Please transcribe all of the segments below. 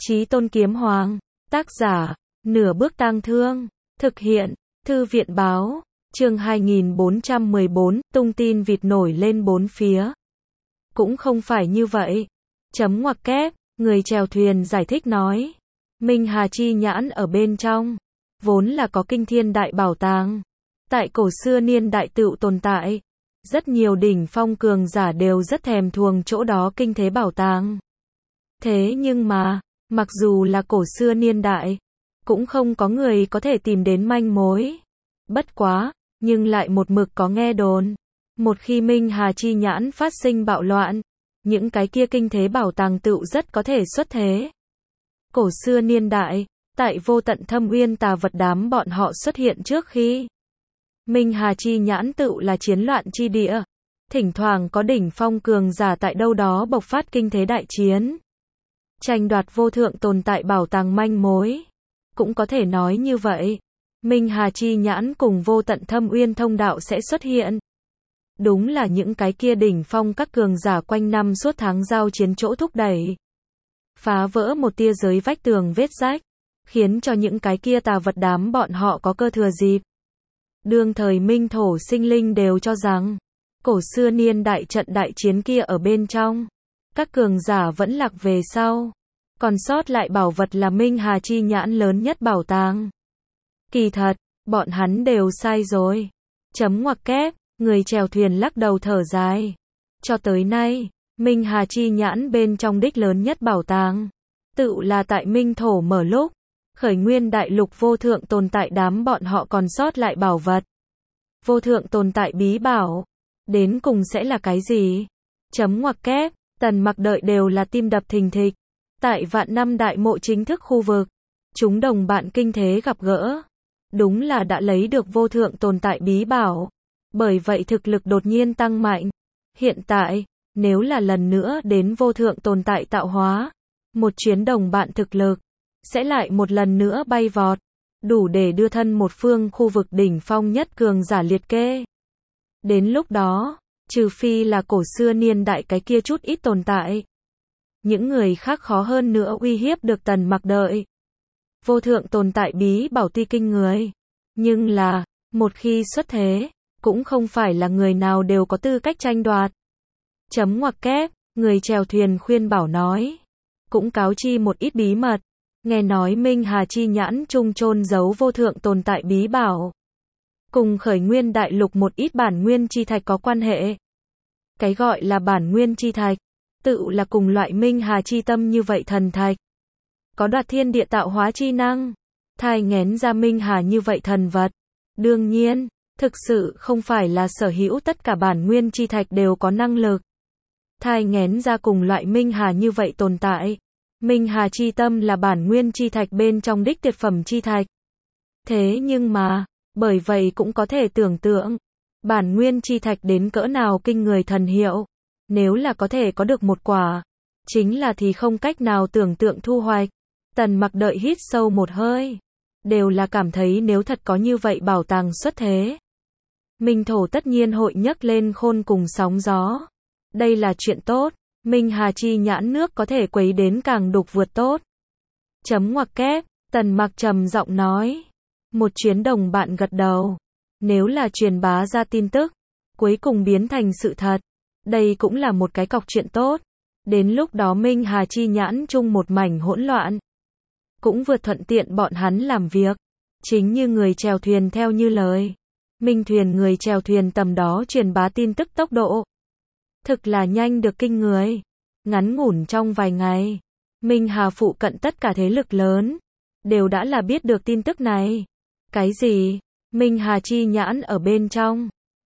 Chí Tôn Kiếm Hoàng. Tác giả, Nửa Bước Tang Thương. Thực hiện, Thư viện báo. Chương 2414, tung tin vịt nổi lên bốn phía. Cũng không phải như vậy. Chấm ngoặc kép, người chèo thuyền giải thích nói. Minh Hà chi nhãn ở bên trong. Vốn là có kinh thiên đại bảo tàng. Tại cổ xưa niên đại tựu tồn tại. Rất nhiều đỉnh phong cường giả đều rất thèm thuồng chỗ đó kinh thế bảo tàng. Thế nhưng mà, mặc dù là cổ xưa niên đại, cũng không có người có thể tìm đến manh mối. Bất quá, nhưng lại một mực có nghe đồn. Một khi Minh Hà chi nhãn phát sinh bạo loạn, những cái kia kinh thế bảo tàng tựu rất có thể xuất thế. Cổ xưa niên đại, tại vô tận thâm uyên tà vật đám bọn họ xuất hiện trước khi. Minh Hà chi nhãn tựu là chiến loạn chi địa. Thỉnh thoảng có đỉnh phong cường giả tại đâu đó bộc phát kinh thế đại chiến. Tranh đoạt vô thượng tồn tại bảo tàng manh mối. Cũng có thể nói như vậy. Minh Hà chi nhãn cùng vô tận thâm uyên thông đạo sẽ xuất hiện. Đúng là những cái kia đỉnh phong các cường giả quanh năm suốt tháng giao chiến chỗ thúc đẩy. Phá vỡ một tia giới vách tường vết rách. Khiến cho những cái kia tà vật đám bọn họ có cơ thừa dịp. Đương thời minh thổ sinh linh đều cho rằng, cổ xưa niên đại trận đại chiến kia ở bên trong. Các cường giả vẫn lạc về sau. Còn sót lại bảo vật là Minh Hà chi nhãn lớn nhất bảo tàng. Kỳ thật, bọn hắn đều sai rồi. Chấm ngoặc kép, người chèo thuyền lắc đầu thở dài. Cho tới nay, Minh Hà chi nhãn bên trong đích lớn nhất bảo tàng. Tự là tại minh thổ mở lúc. Khởi nguyên đại lục vô thượng tồn tại đám bọn họ còn sót lại bảo vật. Vô thượng tồn tại bí bảo. Đến cùng sẽ là cái gì? Chấm ngoặc kép, Tần Mặc đợi đều là tim đập thình thịch. Tại vạn năm đại mộ chính thức khu vực. Chúng đồng bạn kinh thế gặp gỡ. Đúng là đã lấy được vô thượng tồn tại bí bảo. Bởi vậy thực lực đột nhiên tăng mạnh. Hiện tại, nếu là lần nữa đến vô thượng tồn tại tạo hóa. Một chuyến đồng bạn thực lực. Sẽ lại một lần nữa bay vọt. Đủ để đưa thân một phương khu vực đỉnh phong nhất cường giả liệt kê. Đến lúc đó, trừ phi là cổ xưa niên đại cái kia chút ít tồn tại. Những người khác khó hơn nữa uy hiếp được Tần Mặc đợi. Vô thượng tồn tại bí bảo tuy kinh người. Nhưng là, một khi xuất thế, cũng không phải là người nào đều có tư cách tranh đoạt. Chấm ngoặc kép, người chèo thuyền khuyên bảo nói. Cũng cáo chi một ít bí mật. Nghe nói Minh Hà chi nhãn trung chôn giấu vô thượng tồn tại bí bảo. Cùng khởi nguyên đại lục một ít bản nguyên chi thạch có quan hệ. Cái gọi là bản nguyên chi thạch, tự là cùng loại Minh Hà chi tâm như vậy thần thạch. Có đoạt thiên địa tạo hóa chi năng, thai nghén ra Minh Hà như vậy thần vật. Đương nhiên, thực sự không phải là sở hữu tất cả bản nguyên chi thạch đều có năng lực. Thai nghén ra cùng loại Minh Hà như vậy tồn tại. Minh Hà chi tâm là bản nguyên chi thạch bên trong đích tuyệt phẩm chi thạch. Thế nhưng mà, bởi vậy cũng có thể tưởng tượng, bản nguyên chi thạch đến cỡ nào kinh người thần hiệu. Nếu là có thể có được một quả, chính là thì không cách nào tưởng tượng thu hoạch. Tần Mặc đợi hít sâu một hơi. Đều là cảm thấy nếu thật có như vậy bảo tàng xuất thế. Minh thổ tất nhiên hội nhấc lên khôn cùng sóng gió. Đây là chuyện tốt. Minh Hà chi nhãn nước có thể quấy đến càng đục vượt tốt. Chấm ngoặc kép, Tần Mặc trầm giọng nói. Một chuyến đồng bạn gật đầu. Nếu là truyền bá ra tin tức, cuối cùng biến thành sự thật. Đây cũng là một cái cọc chuyện tốt. Đến lúc đó Minh Hà chi nhãn chung một mảnh hỗn loạn. Cũng vượt thuận tiện bọn hắn làm việc. Chính như người chèo thuyền theo như lời. Minh thuyền người chèo thuyền tầm đó truyền bá tin tức tốc độ. Thực là nhanh được kinh người. Ngắn ngủn trong vài ngày. Minh Hà phụ cận tất cả thế lực lớn. Đều đã là biết được tin tức này. Cái gì? Minh Hà chi nhãn ở bên trong.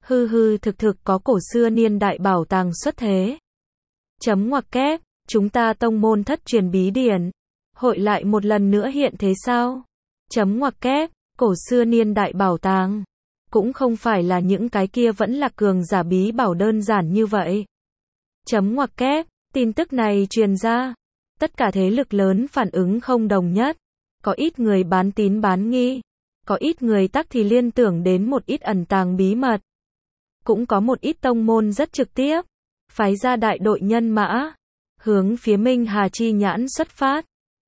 Hư thực có cổ xưa niên đại bảo tàng xuất thế. Chấm ngoặc kép, chúng ta tông môn thất truyền bí điển. Hội lại một lần nữa hiện thế sao? Chấm ngoặc kép, cổ xưa niên đại bảo tàng. Cũng không phải là những cái kia vẫn là cường giả bí bảo đơn giản như vậy. Chấm ngoặc kép, tin tức này truyền ra. Tất cả thế lực lớn phản ứng không đồng nhất. Có ít người bán tín bán nghi. Có ít người tắc thì liên tưởng đến một ít ẩn tàng bí mật. Cũng có một ít tông môn rất trực tiếp. Phái ra đại đội nhân mã. Hướng phía Minh Hà chi nhãn xuất phát.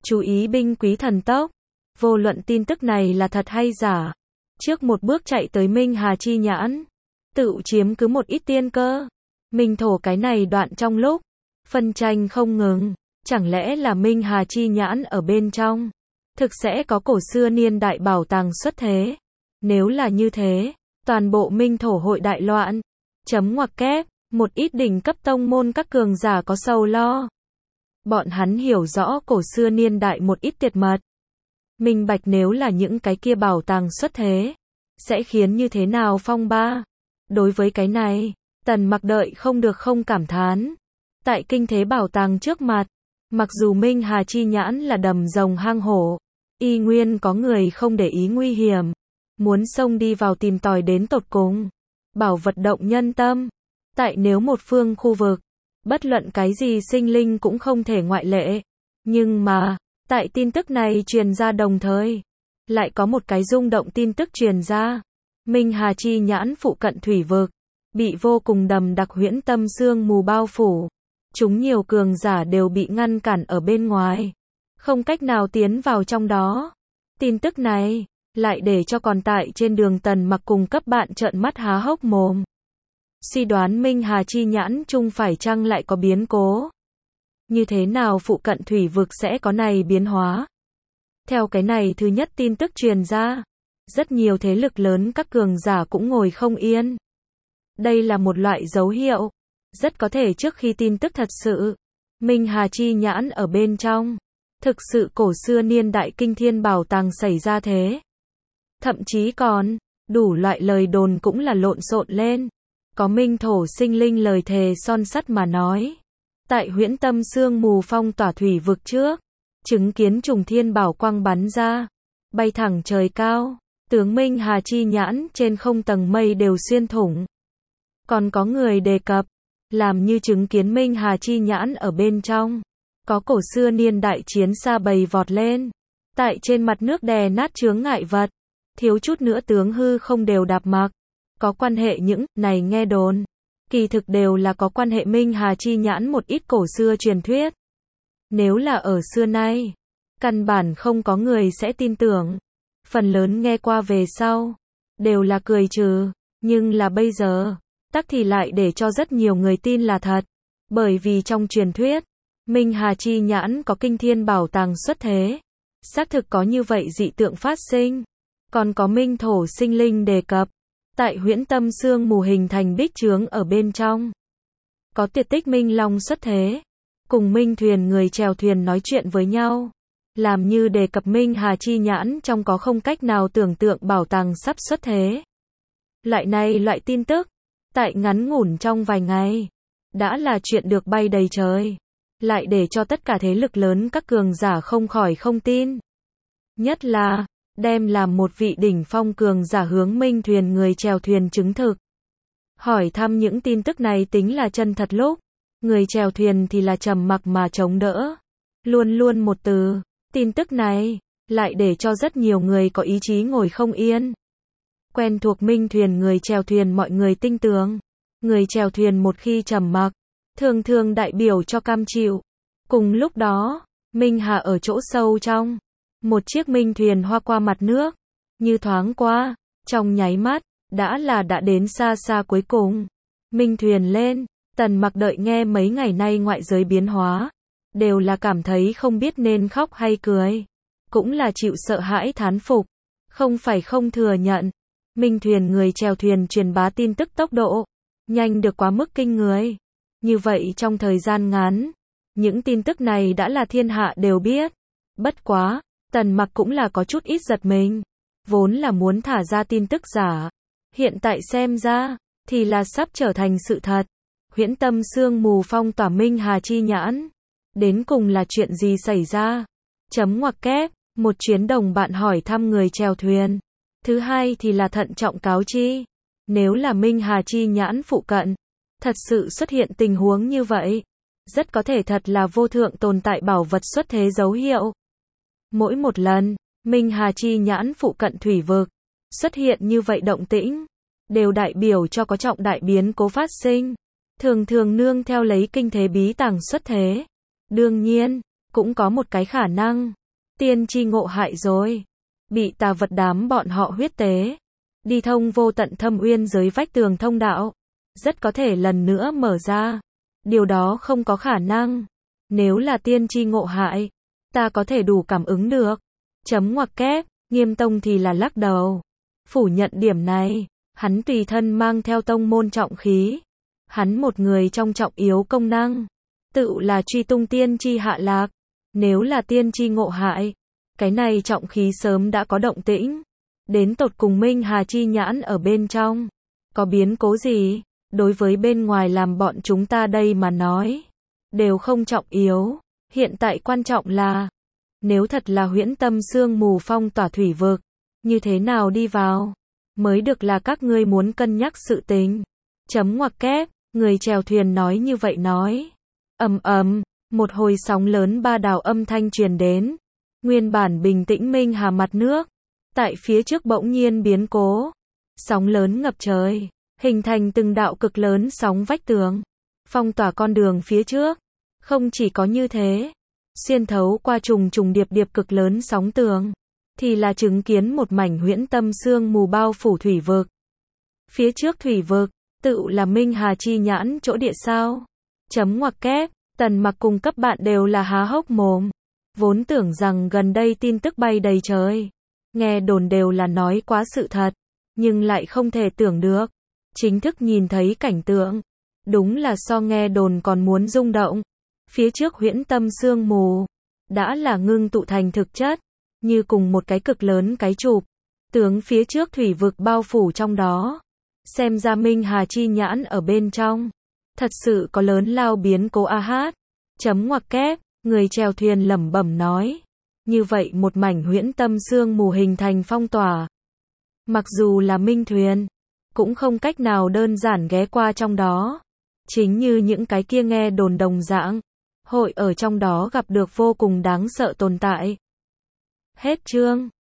Chú ý binh quý thần tốc. Vô luận tin tức này là thật hay giả. Trước một bước chạy tới Minh Hà chi nhãn. Tự chiếm cứ một ít tiên cơ. Minh thổ cái này đoạn trong lúc. Phân tranh không ngừng. Chẳng lẽ là Minh Hà chi nhãn ở bên trong. Thực sẽ có cổ xưa niên đại bảo tàng xuất thế. Nếu là như thế. Toàn bộ Minh thổ hội đại loạn. Chấm ngoặc kép. Một ít đỉnh cấp tông môn các cường giả có sầu lo. Bọn hắn hiểu rõ cổ xưa niên đại một ít tuyệt mật. Minh bạch nếu là những cái kia bảo tàng xuất thế. Sẽ khiến như thế nào phong ba. Đối với cái này, Tần Mặc đợi không được không cảm thán. Tại kinh thế bảo tàng trước mặt, mặc dù Minh Hà chi nhãn là đầm rồng hang hổ, y nguyên có người không để ý nguy hiểm, muốn xông đi vào tìm tòi đến tột cùng. Bảo vật động nhân tâm. Tại nếu một phương khu vực, bất luận cái gì sinh linh cũng không thể ngoại lệ. Nhưng mà, tại tin tức này truyền ra đồng thời, lại có một cái rung động tin tức truyền ra. Minh Hà chi nhãn phụ cận thủy vực, bị vô cùng đầm đặc huyễn tâm sương mù bao phủ. Chúng nhiều cường giả đều bị ngăn cản ở bên ngoài. Không cách nào tiến vào trong đó. Tin tức này, lại để cho còn tại trên đường Tần Mặc cùng cấp bạn trợn mắt há hốc mồm. Suy đoán Minh Hà chi nhãn chung phải chăng lại có biến cố. Như thế nào phụ cận thủy vực sẽ có này biến hóa? Theo cái này thứ nhất tin tức truyền ra. Rất nhiều thế lực lớn các cường giả cũng ngồi không yên. Đây là một loại dấu hiệu. Rất có thể trước khi tin tức thật sự. Minh Hà chi nhãn ở bên trong. Thực sự cổ xưa niên đại kinh thiên bảo tàng xảy ra thế. Thậm chí còn, đủ loại lời đồn cũng là lộn xộn lên. Có minh thổ sinh linh lời thề son sắt mà nói. Tại huyễn tâm sương mù phong tỏa thủy vực trước. Chứng kiến trùng thiên bảo quang bắn ra. Bay thẳng trời cao. Tướng Minh Hà chi nhãn trên không tầng mây đều xuyên thủng. Còn có người đề cập. Làm như chứng kiến Minh Hà chi nhãn ở bên trong. Có cổ xưa niên đại chiến xa bầy vọt lên. Tại trên mặt nước đè nát chướng ngại vật. Thiếu chút nữa tướng hư không đều đạp mặc. Có quan hệ những này nghe đồn. Kỳ thực đều là có quan hệ Minh Hà chi nhãn một ít cổ xưa truyền thuyết. Nếu là ở xưa nay, căn bản không có người sẽ tin tưởng. Phần lớn nghe qua về sau, đều là cười trừ. Nhưng là bây giờ, tắc thì lại để cho rất nhiều người tin là thật. Bởi vì trong truyền thuyết, Minh Hà chi nhãn có kinh thiên bảo tàng xuất thế. Xác thực có như vậy dị tượng phát sinh. Còn có minh thổ sinh linh đề cập. Tại huyễn tâm sương mù hình thành bích chướng ở bên trong. Có tuyệt tích minh long xuất thế. Cùng minh thuyền người chèo thuyền nói chuyện với nhau. Làm như đề cập Minh Hà chi nhãn trong có không cách nào tưởng tượng bảo tàng sắp xuất thế. Loại tin tức. Tại ngắn ngủn trong vài ngày. Đã là chuyện được bay đầy trời. Lại để cho tất cả thế lực lớn các cường giả không khỏi không tin. Nhất là, đem làm một vị đỉnh phong cường giả hướng minh thuyền người chèo thuyền chứng thực. Hỏi thăm những tin tức này tính là chân thật lúc. Người chèo thuyền thì là trầm mặc mà chống đỡ. Luôn luôn một từ. Tin tức này, lại để cho rất nhiều người có ý chí ngồi không yên. Quen thuộc minh thuyền người chèo thuyền mọi người tinh tường. Người chèo thuyền một khi trầm mặc, thường thường đại biểu cho cam chịu. Cùng lúc đó, Minh Hà ở chỗ sâu trong. Một chiếc minh thuyền hoa qua mặt nước. Như thoáng qua, trong nháy mắt, đã đến xa xa cuối cùng. Minh thuyền lên, Tần Mặc đợi nghe mấy ngày nay ngoại giới biến hóa. Đều là cảm thấy không biết nên khóc hay cười. Cũng là chịu sợ hãi thán phục. Không phải không thừa nhận. Minh thuyền người chèo thuyền truyền bá tin tức tốc độ. Nhanh được quá mức kinh người. Như vậy trong thời gian ngắn. Những tin tức này đã là thiên hạ đều biết. Bất quá, Tần Mặc cũng là có chút ít giật mình. Vốn là muốn thả ra tin tức giả. Hiện tại xem ra, thì là sắp trở thành sự thật. Huyễn tâm sương mù phong tỏa Minh Hà chi nhãn. Đến cùng là chuyện gì xảy ra? Chấm ngoặc kép, một chuyến đồng bạn hỏi thăm người chèo thuyền. Thứ hai thì là thận trọng cáo chi. Nếu là Minh Hà chi nhãn phụ cận, thật sự xuất hiện tình huống như vậy. Rất có thể thật là vô thượng tồn tại bảo vật xuất thế dấu hiệu. Mỗi một lần, Minh Hà chi nhãn phụ cận thủy vực, xuất hiện như vậy động tĩnh, đều đại biểu cho có trọng đại biến cố phát sinh. Thường thường nương theo lấy kinh thế bí tàng xuất thế. Đương nhiên, cũng có một cái khả năng. Tiên tri ngộ hại rồi. Bị tà vật đám bọn họ huyết tế. Đi thông vô tận thâm uyên dưới vách tường thông đạo. Rất có thể lần nữa mở ra. Điều đó không có khả năng. Nếu là tiên tri ngộ hại, ta có thể đủ cảm ứng được. Chấm ngoặc kép, Nghiêm Tông thì là lắc đầu. Phủ nhận điểm này, hắn tùy thân mang theo tông môn trọng khí. Hắn một người trong trọng yếu công năng. Tự là truy tung tiên tri hạ lạc. Nếu là tiên tri ngộ hại, cái này trọng khí sớm đã có động tĩnh. Đến tột cùng Minh Hà chi nhãn ở bên trong. Có biến cố gì? Đối với bên ngoài làm bọn chúng ta đây mà nói. Đều không trọng yếu. Hiện tại quan trọng là. Nếu thật là huyễn tâm sương mù phong tỏa thủy vực. Như thế nào đi vào? Mới được là các ngươi muốn cân nhắc sự tình. Chấm ngoặc kép. Người chèo thuyền nói như vậy nói. Ầm ầm. Một hồi sóng lớn ba đảo âm thanh truyền đến. Nguyên bản bình tĩnh Minh Hà mặt nước. Tại phía trước bỗng nhiên biến cố. Sóng lớn ngập trời. Hình thành từng đạo cực lớn sóng vách tường. Phong tỏa con đường phía trước. Không chỉ có như thế. Xuyên thấu qua trùng trùng điệp điệp cực lớn sóng tường. Thì là chứng kiến một mảnh huyễn tâm sương mù bao phủ thủy vực. Phía trước thủy vực. Tự là Minh Hà chi nhãn chỗ địa sao. Chấm ngoặc kép. Tần Mặc cùng cấp bạn đều là há hốc mồm. Vốn tưởng rằng gần đây tin tức bay đầy trời. Nghe đồn đều là nói quá sự thật. Nhưng lại không thể tưởng được. Chính thức nhìn thấy cảnh tượng. Đúng là so nghe đồn còn muốn rung động. Phía trước huyễn tâm sương mù. Đã là ngưng tụ thành thực chất. Như cùng một cái cực lớn cái chụp. Tướng phía trước thủy vực bao phủ trong đó. Xem ra Minh Hà chi nhãn ở bên trong. Thật sự có lớn lao biến cố a hát. Chấm ngoặc kép. Người chèo thuyền lẩm bẩm nói. Như vậy một mảnh huyễn tâm sương mù hình thành phong tỏa. Mặc dù là minh thuyền. Cũng không cách nào đơn giản ghé qua trong đó. Chính như những cái kia nghe đồn đồng dạng. Hội ở trong đó gặp được vô cùng đáng sợ tồn tại. Hết chương.